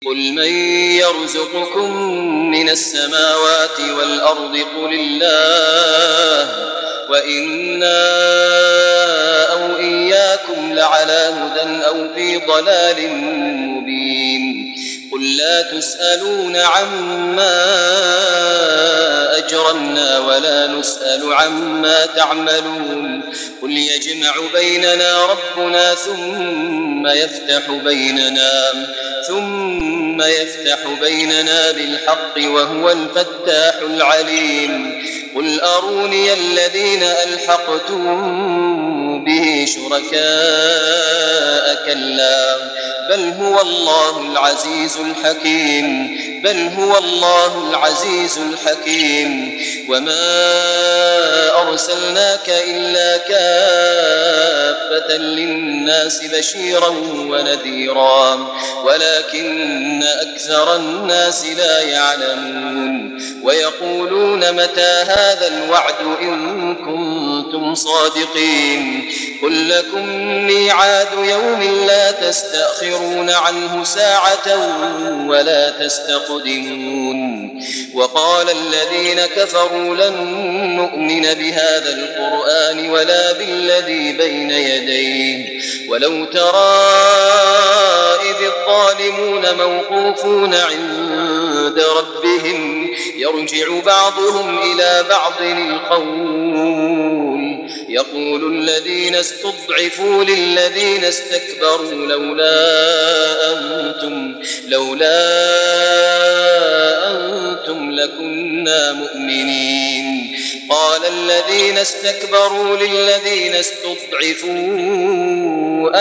قل من يرزقكم من السماوات والأرض قل الله وإنا أو إياكم لعلى هدى أو في ضلال مبين قل لا تسألون عما أجرمنا ولا نسأل عما تعملون قل يجمع بيننا ربنا ثم يفتح بيننا بالحق وهو الفتاح العليم قل أروني الذين ألحقتم به شركاء كلا بل هو الله العزيز الحكيم وما أرسلناك إلا كافة للناس بشيرا ونذيرا ولكن أكثر الناس لا يعلمون ويقولون متى هذا الوعد إن كنتم صادقين قل لكم ميعاد يوم لا تستأخرون عنه ساعة ولا تستقدمون وقال الذين كفروا لن نؤمن بهذا القرآن ولا بالذي بين يديه ولو ترى إذ الظالمون موقوفون عند ربهم يرجع بعضهم إلى بعض القول يقول الذين استضعفوا للذين استكبروا لولا أنتم لكنا مؤمنين قال الذين استكبروا للذين استضعفوا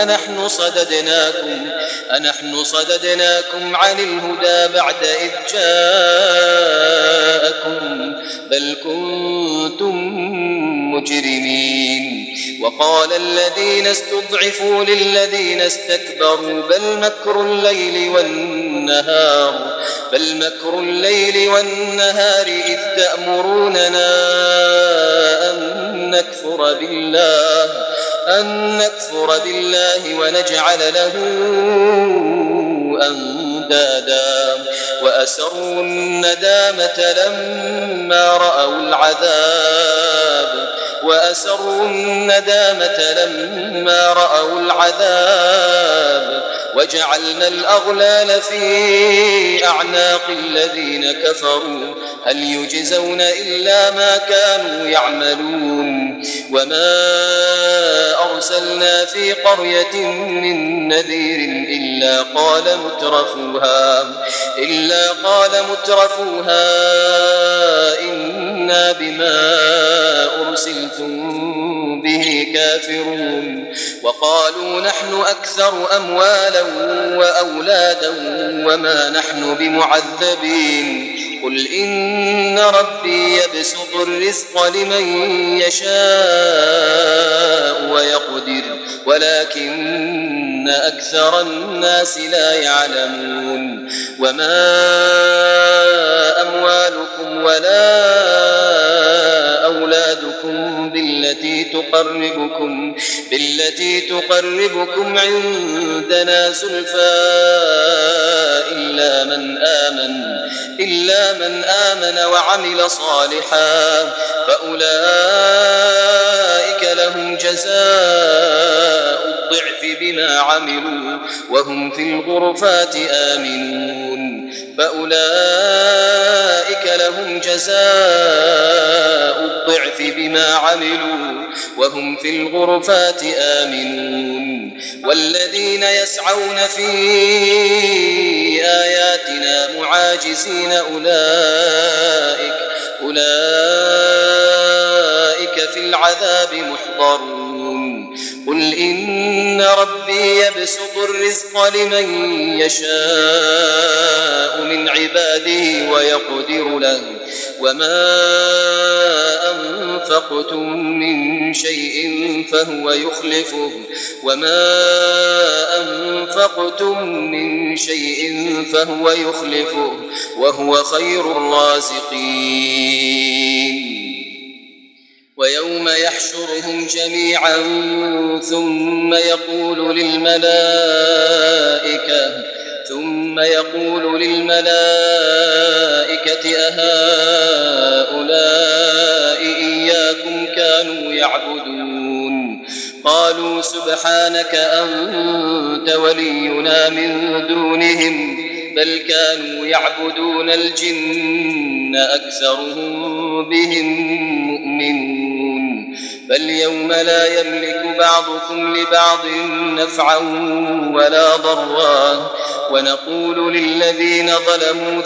أنحن صددناكم عن الهدى بعد إذ جاءكم بل كنتم مجرمين وقال الذين استضعفوا للذين استكبروا بل مكر الليل والنهار إذ تأمروننا أن نكفر بالله ونجعل له أندادا وأسروا الندامة لما رأوا العذاب وجعلنا الأغلال في أعناق الذين كفروا هل يجزون إلا ما كانوا يعملون وما أرسلنا في قرية من نذير إلا قال مترفوها إنا بما أرسلتم به كافرون وقالوا نحن أكثر أموالا وأولادا وما نحن بمعذبين قل إن ربي يبسط الرزق لمن يشاء ويقدر ولكن أكثر الناس لا يعلمون وما أموالكم ولا أولادكم بالتي تقربكم عندنا زلفى إلا من آمن وعمل صالحا فأولئك لهم جزاء الضعف بما عملوا وهم في الغرفات آمنون والذين يسعون في آياتنا معاجزين أولئك في العذاب محضرون قل إن ربي يبسط الرزق لمن يشاء من عباده ويقدر له وما أنفقتم من شيء فهو يخلفه وهو خير الرازقين ويوم يحشرهم جميعا ثم يقول ثم يقول للملائكة أهؤلاء إياكم كانوا يعبدون قالوا سبحانك أنت ولينا من دونهم بل كانوا يعبدون الجن أكثرهم بهم مؤمنون فاليوم لا يملك بعضكم لبعض نفعا ولا ضرا ونقول للذين ظلموا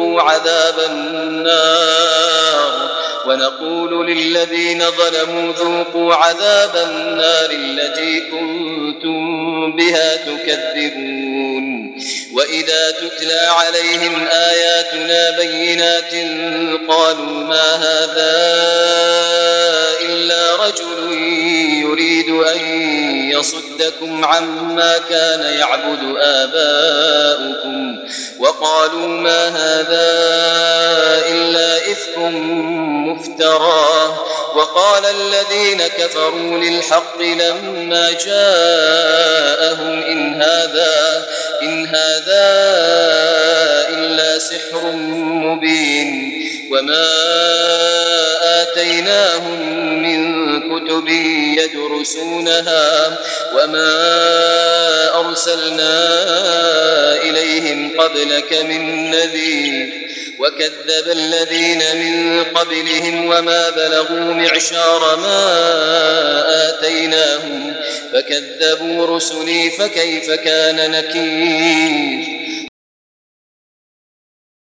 ذوقوا عذاب النار التي كنتم بها تكذبون وإذا تتلى عليهم آياتنا بينات قالوا ما هذا إلا رجل يريد أن يصدكم عما كان يعبد آباؤكم وقالوا ما هذا إلا إفك مفترى وقال الذين كفروا للحق لما جاءهم إن هذا إلا سحر مبين وما آتيناهم من كتب يدرسونها وما أرسلنا إليهم قبلك من نذير وكذب الذين من قبلهم وما بلغوا معشار ما آتيناهم فكذبوا رسلي فكيف كان نكير